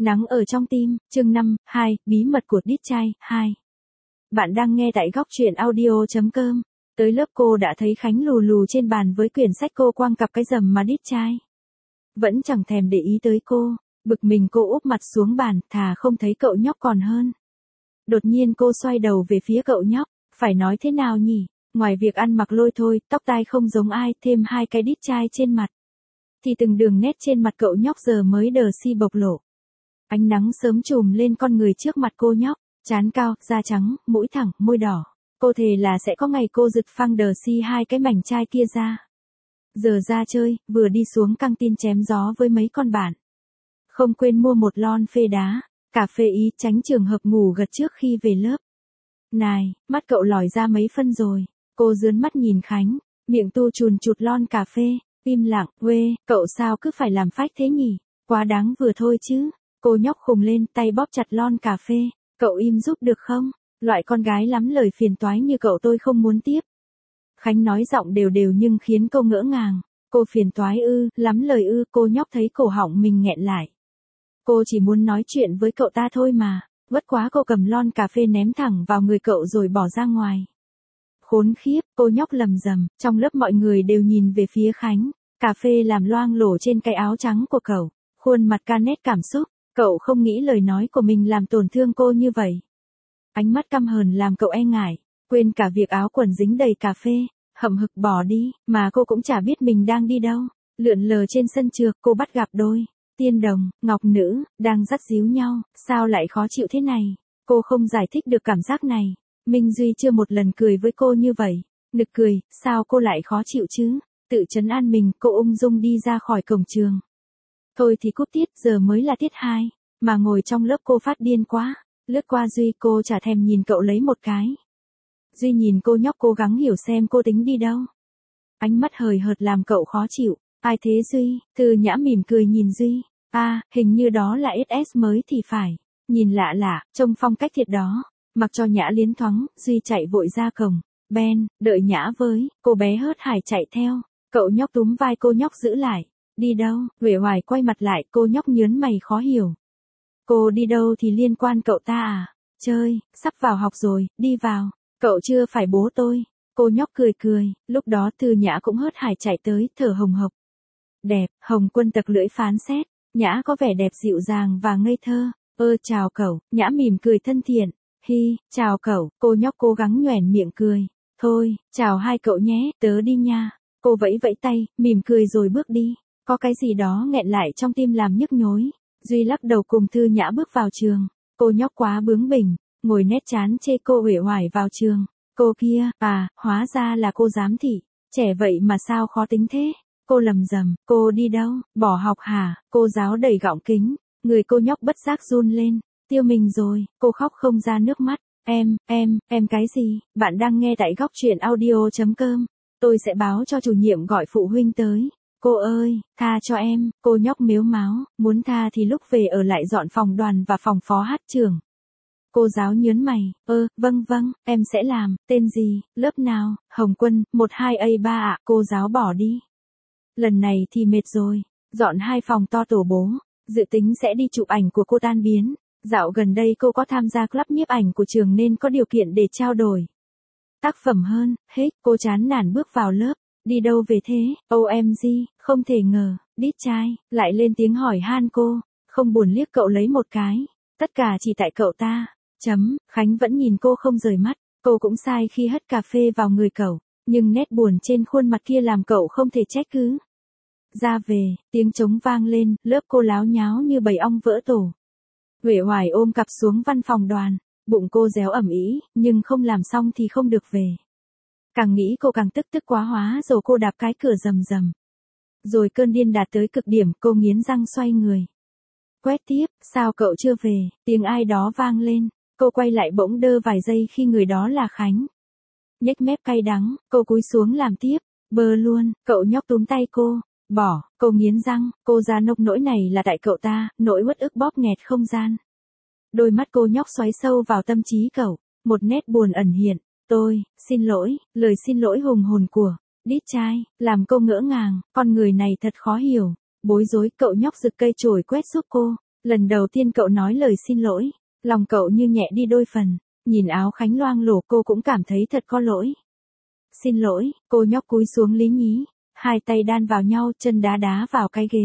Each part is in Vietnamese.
Nắng ở trong tim, chương 5, 2, bí mật của đít trai, 2. Bạn đang nghe tại góc truyện audio.com. Tới lớp cô đã thấy Khánh lù lù trên bàn với quyển sách, cô quăng cặp cái rầm mà đít trai. Vẫn chẳng thèm để ý tới cô, bực mình cô úp mặt xuống bàn, thà không thấy cậu nhóc còn hơn. Đột nhiên cô xoay đầu về phía cậu nhóc, phải nói thế nào nhỉ, ngoài việc ăn mặc lôi thôi, tóc tai không giống ai, thêm hai cái đít trai trên mặt. Thì từng đường nét trên mặt cậu nhóc giờ mới đờ si bộc lộ. Ánh nắng sớm trùm lên con người trước mặt cô nhóc, trán cao, da trắng, mũi thẳng, môi đỏ. Cô thề là sẽ có ngày cô giật phăng đờ si hai cái mảnh chai kia ra. Giờ ra chơi, vừa đi xuống căng tin chém gió với mấy con bạn. Không quên mua một lon phê đá, cà phê ý, tránh trường hợp ngủ gật trước khi về lớp. Này, mắt cậu lòi ra mấy phân rồi. Cô dướn mắt nhìn Khánh, miệng tu chùn chụt lon cà phê, im lặng, quê, cậu sao cứ phải làm phách thế nhỉ, quá đáng vừa thôi chứ. Cô nhóc khùng lên, tay bóp chặt lon cà phê, cậu im giúp được không? Loại con gái lắm lời phiền toái như cậu tôi không muốn tiếp. Khánh nói giọng đều đều nhưng khiến cô ngỡ ngàng. Cô phiền toái ư, lắm lời ư, cô nhóc thấy cổ họng mình nghẹn lại. Cô chỉ muốn nói chuyện với cậu ta thôi mà, bất quá cô cầm lon cà phê ném thẳng vào người cậu rồi bỏ ra ngoài. Khốn khiếp, cô nhóc lầm rầm, trong lớp mọi người đều nhìn về phía Khánh, cà phê làm loang lổ trên cái áo trắng của cậu, khuôn mặt ca nét cảm xúc. Cậu không nghĩ lời nói của mình làm tổn thương cô như vậy. Ánh mắt căm hờn làm cậu e ngại, quên cả việc áo quần dính đầy cà phê, hậm hực bỏ đi, mà cô cũng chả biết mình đang đi đâu. Lượn lờ trên sân trượt, cô bắt gặp đôi tiên đồng, ngọc nữ, đang dắt díu nhau, sao lại khó chịu thế này? Cô không giải thích được cảm giác này. Minh Duy chưa một lần cười với cô như vậy. Nực cười, sao cô lại khó chịu chứ? Tự trấn an mình, cô ung dung đi ra khỏi cổng trường. Thôi thì cúp tiết, giờ mới là tiết 2, mà ngồi trong lớp cô phát điên quá. Lướt qua Duy, cô chả thèm nhìn cậu lấy một cái. Duy nhìn cô nhóc cố gắng hiểu xem cô tính đi đâu. Ánh mắt hời hợt làm cậu khó chịu. Ai thế Duy? Thư Nhã mỉm cười nhìn Duy. Hình như đó là SS mới thì phải. Nhìn lạ lạ, trông phong cách thiệt đó. Mặc cho Nhã liến thoáng, Duy chạy vội ra cổng. Ben, đợi Nhã với, cô bé hớt hải chạy theo. Cậu nhóc túm vai cô nhóc giữ lại. Đi đâu? Uể oải quay mặt lại, cô nhóc nhớn mày khó hiểu. Cô đi đâu thì liên quan cậu ta à? Chơi, sắp vào học rồi, đi vào. Cậu chưa phải bố tôi. Cô nhóc cười cười, lúc đó Thư Nhã cũng hớt hải chạy tới, thở hồng hộc. Đẹp, Hồng Quân tặc lưỡi phán xét. Nhã có vẻ đẹp dịu dàng và ngây thơ. Chào cậu. Nhã mỉm cười thân thiện. Hi, chào cậu. Cô nhóc cố gắng nhoẻn miệng cười. Thôi, chào hai cậu nhé, tớ đi nha. Cô vẫy vẫy tay, mỉm cười rồi bước đi. Có cái gì đó nghẹn lại trong tim làm nhức nhối. Duy lắc đầu cùng Thư Nhã bước vào trường. Cô nhóc quá bướng bỉnh, ngồi nét chán chê cô uể oải vào trường. Cô kia, hóa ra là cô giám thị. Trẻ vậy mà sao khó tính thế? Cô lầm rầm, cô đi đâu? Bỏ học hả? Cô giáo đẩy gọng kính. Người cô nhóc bất giác run lên. Tiêu mình rồi, cô khóc không ra nước mắt. Em cái gì? Bạn đang nghe tại góc truyện audio.com. Tôi sẽ báo cho chủ nhiệm gọi phụ huynh tới. Cô ơi, tha cho em. Cô nhóc mếu máo, muốn tha thì lúc về ở lại dọn phòng đoàn và phòng phó hát trường. Cô giáo nhớn mày, vâng, em sẽ làm. Tên gì, lớp nào? Hồng Quân, 12A3 ạ. Cô giáo bỏ đi. Lần này thì mệt rồi. Dọn 2 phòng to tổ bố. Dự tính sẽ đi chụp ảnh của cô tan biến. Dạo gần đây cô có tham gia club nhiếp ảnh của trường nên có điều kiện để trao đổi tác phẩm hơn. Cô chán nản bước vào lớp. Đi đâu về thế? OMG, không thể ngờ, đít trai, lại lên tiếng hỏi han cô, không buồn liếc cậu lấy một cái. Tất cả chỉ tại cậu ta. Khánh vẫn nhìn cô không rời mắt, cô cũng sai khi hất cà phê vào người cậu, nhưng nét buồn trên khuôn mặt kia làm cậu không thể trách cứ. Ra về, tiếng trống vang lên, lớp cô láo nháo như bầy ong vỡ tổ. Uể oải ôm cặp xuống văn phòng đoàn, bụng cô réo ẩm ĩ, nhưng không làm xong thì không được về. Càng nghĩ cô càng tức quá hóa rồi cô đạp cái cửa rầm rầm. Rồi cơn điên đạt tới cực điểm, cô nghiến răng xoay người. Quét tiếp, sao cậu chưa về? Tiếng ai đó vang lên, cô quay lại bỗng đơ vài giây khi người đó là Khánh. Nhếch mép cay đắng, cô cúi xuống làm tiếp, bơ luôn, cậu nhóc túm tay cô, bỏ, cô nghiến răng, cô ra nốc nỗi này là tại cậu ta, nỗi uất ức bóp nghẹt không gian. Đôi mắt cô nhóc xoáy sâu vào tâm trí cậu, một nét buồn ẩn hiện. Tôi, xin lỗi, lời xin lỗi hùng hồn của đít trai, làm cô ngỡ ngàng, con người này thật khó hiểu. Bối rối, cậu nhóc giật cây chổi quét giúp cô. Lần đầu tiên cậu nói lời xin lỗi, lòng cậu như nhẹ đi đôi phần, nhìn áo Khánh loang lổ cô cũng cảm thấy thật có lỗi. Xin lỗi, cô nhóc cúi xuống lý nhí, hai tay đan vào nhau, chân đá đá vào cái ghế.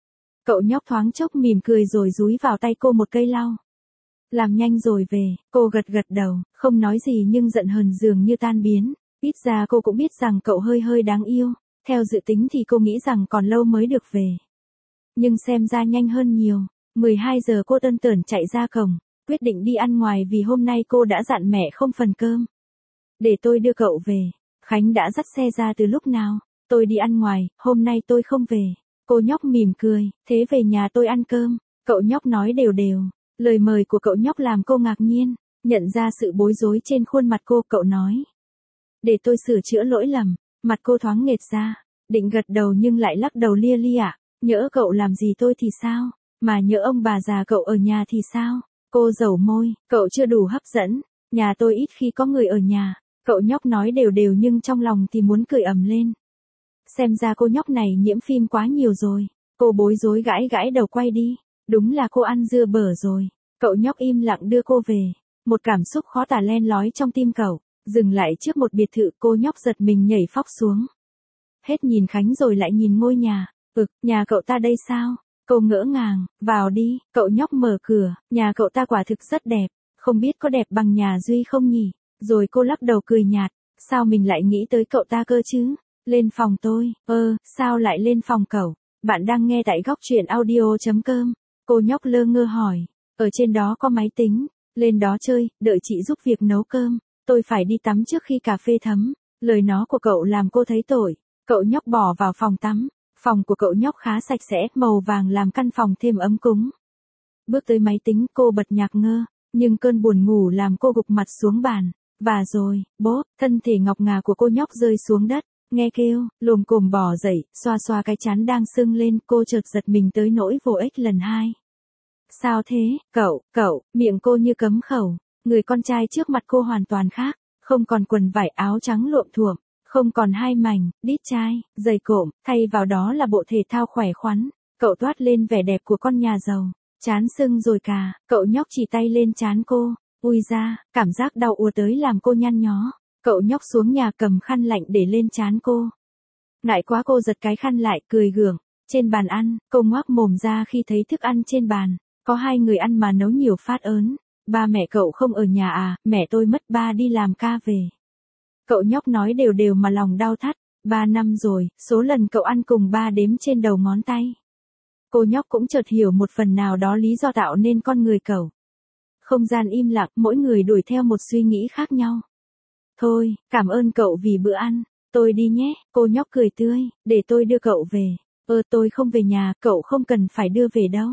Cậu nhóc thoáng chốc mỉm cười rồi dúi vào tay cô một cây lau. Làm nhanh rồi về, cô gật gật đầu, không nói gì nhưng giận hờn dường như tan biến. Ít ra cô cũng biết rằng cậu hơi hơi đáng yêu, theo dự tính thì cô nghĩ rằng còn lâu mới được về. Nhưng xem ra nhanh hơn nhiều, 12 giờ cô tơn tởn chạy ra cổng, quyết định đi ăn ngoài vì hôm nay cô đã dặn mẹ không phần cơm. Để tôi đưa cậu về, Khánh đã dắt xe ra từ lúc nào, tôi đi ăn ngoài, hôm nay tôi không về. Cô nhóc mỉm cười, thế về nhà tôi ăn cơm, cậu nhóc nói đều đều. Lời mời của cậu nhóc làm cô ngạc nhiên, nhận ra sự bối rối trên khuôn mặt cô, cậu nói. Để tôi sửa chữa lỗi lầm, mặt cô thoáng nghệt ra, định gật đầu nhưng lại lắc đầu lia lịa. Nhỡ cậu làm gì tôi thì sao, mà nhỡ ông bà già cậu ở nhà thì sao? Cô dẩu môi, cậu chưa đủ hấp dẫn, nhà tôi ít khi có người ở nhà, cậu nhóc nói đều đều nhưng trong lòng thì muốn cười ầm lên. Xem ra cô nhóc này nhiễm phim quá nhiều rồi, cô bối rối gãi gãi đầu quay đi, đúng là cô ăn dưa bở rồi. Cậu nhóc im lặng đưa cô về, một cảm xúc khó tả len lói trong tim cậu, dừng lại trước một biệt thự, cô nhóc giật mình nhảy phóc xuống. Hết nhìn Khánh rồi lại nhìn ngôi nhà, nhà cậu ta đây sao? Cô ngỡ ngàng, vào đi, cậu nhóc mở cửa, nhà cậu ta quả thực rất đẹp, không biết có đẹp bằng nhà Duy không nhỉ? Rồi cô lắc đầu cười nhạt, sao mình lại nghĩ tới cậu ta cơ chứ? Lên phòng tôi, sao lại lên phòng cậu? Bạn đang nghe tại góc truyện audio.com. Cô nhóc lơ ngơ hỏi, ở trên đó có máy tính, lên đó chơi, đợi chị giúp việc nấu cơm, tôi phải đi tắm trước khi cà phê thấm. Lời nó của cậu làm cô thấy tội, cậu nhóc bỏ vào phòng tắm. Phòng của cậu nhóc khá sạch sẽ, màu vàng làm căn phòng thêm ấm cúng. Bước tới máy tính cô bật nhạc ngơ, nhưng cơn buồn ngủ làm cô gục mặt xuống bàn. Và rồi, bốp, thân thể ngọc ngà của cô nhóc rơi xuống đất, nghe kêu, lồm cồm bò dậy, xoa xoa cái trán đang sưng lên, cô chợt giật mình tới nỗi vô ích lần hai. Sao thế, cậu, miệng cô như cấm khẩu, người con trai trước mặt cô hoàn toàn khác, không còn quần vải áo trắng luộm thuộm. Không còn hai mảnh, đít chai, giày cộm, thay vào đó là bộ thể thao khỏe khoắn, cậu toát lên vẻ đẹp của con nhà giàu, chán sưng rồi cả, cậu nhóc chỉ tay lên trán cô, ui ra, cảm giác đau ùa tới làm cô nhăn nhó, cậu nhóc xuống nhà cầm khăn lạnh để lên trán cô. Ngại quá cô giật cái khăn lại, cười gượng, trên bàn ăn, cô ngoác mồm ra khi thấy thức ăn trên bàn, có hai người ăn mà nấu nhiều phát ớn, ba mẹ cậu không ở nhà à, mẹ tôi mất, ba đi làm ca về. Cậu nhóc nói đều đều mà lòng đau thắt, 3 năm rồi, số lần cậu ăn cùng ba đếm trên đầu ngón tay. Cô nhóc cũng chợt hiểu một phần nào đó lý do tạo nên con người cậu. Không gian im lặng, mỗi người đuổi theo một suy nghĩ khác nhau. Thôi, cảm ơn cậu vì bữa ăn, tôi đi nhé, cô nhóc cười tươi, để tôi đưa cậu về. Tôi không về nhà, cậu không cần phải đưa về đâu.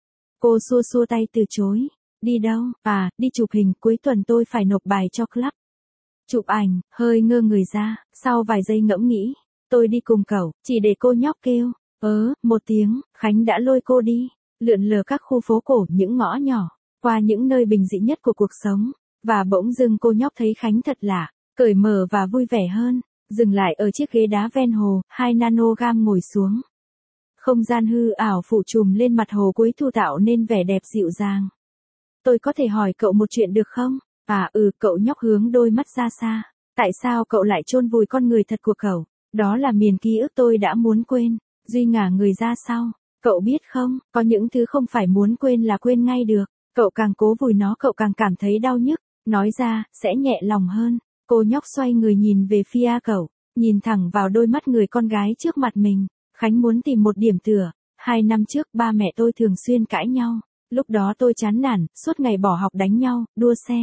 Cô xua xua tay từ chối. Đi đâu? À, đi chụp hình, cuối tuần tôi phải nộp bài cho club. Chụp ảnh, hơi ngơ người ra, sau vài giây ngẫm nghĩ, tôi đi cùng cậu, chỉ để cô nhóc kêu, một tiếng, Khánh đã lôi cô đi, lượn lờ các khu phố cổ, những ngõ nhỏ, qua những nơi bình dị nhất của cuộc sống, và bỗng dưng cô nhóc thấy Khánh thật lạ, cởi mở và vui vẻ hơn, dừng lại ở chiếc ghế đá ven hồ, 2 nanogram ngồi xuống. Không gian hư ảo phủ trùm lên mặt hồ cuối thu tạo nên vẻ đẹp dịu dàng. Tôi có thể hỏi cậu một chuyện được không? Cậu nhóc hướng đôi mắt ra xa. Tại sao cậu lại chôn vùi con người thật của cậu? Đó là miền ký ức tôi đã muốn quên. Duy ngả người ra sau. Cậu biết không, có những thứ không phải muốn quên là quên ngay được. Cậu càng cố vùi nó cậu càng cảm thấy đau nhức. Nói ra, sẽ nhẹ lòng hơn. Cô nhóc xoay người nhìn về phía cậu. Nhìn thẳng vào đôi mắt người con gái trước mặt mình. Khánh muốn tìm một điểm tựa. 2 năm trước ba mẹ tôi thường xuyên cãi nhau. Lúc đó tôi chán nản, suốt ngày bỏ học đánh nhau, đua xe.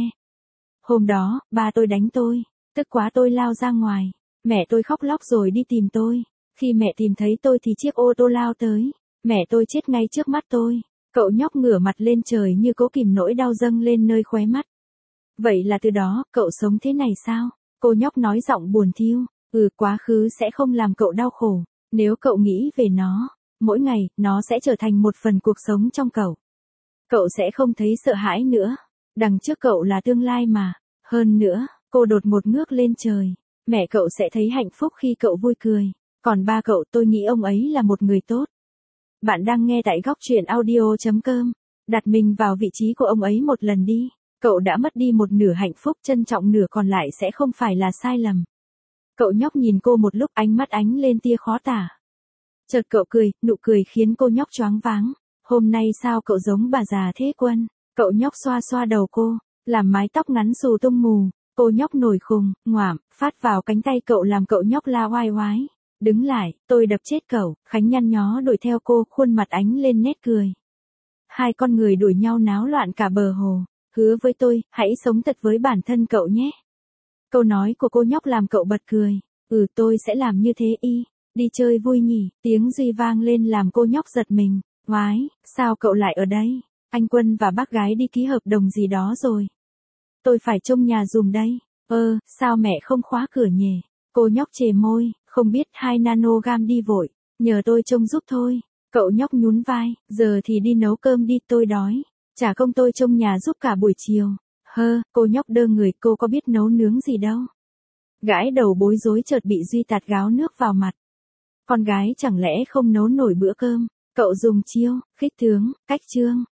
Hôm đó, ba tôi đánh tôi, tức quá tôi lao ra ngoài, mẹ tôi khóc lóc rồi đi tìm tôi, khi mẹ tìm thấy tôi thì chiếc ô tô lao tới, mẹ tôi chết ngay trước mắt tôi, cậu nhóc ngửa mặt lên trời như cố kìm nỗi đau dâng lên nơi khóe mắt. Vậy là từ đó, cậu sống thế này sao? Cô nhóc nói giọng buồn thiu, quá khứ sẽ không làm cậu đau khổ, nếu cậu nghĩ về nó, mỗi ngày, nó sẽ trở thành một phần cuộc sống trong cậu. Cậu sẽ không thấy sợ hãi nữa. Đằng trước cậu là tương lai mà. Hơn nữa, cô đột ngột ngước lên trời. Mẹ cậu sẽ thấy hạnh phúc khi cậu vui cười. Còn ba cậu tôi nghĩ ông ấy là một người tốt. Bạn đang nghe tại góc truyện audio.com. Đặt mình vào vị trí của ông ấy một lần đi. Cậu đã mất đi một nửa hạnh phúc, trân trọng nửa còn lại sẽ không phải là sai lầm. Cậu nhóc nhìn cô một lúc, ánh mắt ánh lên tia khó tả. Chợt cậu cười, nụ cười khiến cô nhóc choáng váng. Hôm nay sao cậu giống bà già thế Quân? Cậu nhóc xoa xoa đầu cô, làm mái tóc ngắn xù tung mù. Cô nhóc nổi khùng, ngoảm, phát vào cánh tay cậu làm cậu nhóc la oai oái. Đứng lại, tôi đập chết cậu. Khánh nhăn nhó đuổi theo cô, khuôn mặt ánh lên nét cười. Hai con người đuổi nhau náo loạn cả bờ hồ. Hứa với tôi, hãy sống thật với bản thân cậu nhé. Câu nói của cô nhóc làm cậu bật cười. Tôi sẽ làm như thế y. Đi chơi vui nhỉ, tiếng Duy vang lên làm cô nhóc giật mình. Ngoái, sao cậu lại ở đây? Anh Quân và bác gái đi ký hợp đồng gì đó rồi. Tôi phải trông nhà dùm đây. Sao mẹ không khóa cửa nhỉ? Cô nhóc chề môi, không biết 2 nanogam đi vội. Nhờ tôi trông giúp thôi. Cậu nhóc nhún vai, giờ thì đi nấu cơm đi, tôi đói. Trả công tôi trông nhà giúp cả buổi chiều. Cô nhóc đơ người, cô có biết nấu nướng gì đâu. Gái đầu bối rối chợt bị Duy tạt gáo nước vào mặt. Con gái chẳng lẽ không nấu nổi bữa cơm? Cậu dùng chiêu, khích tướng, cách trương.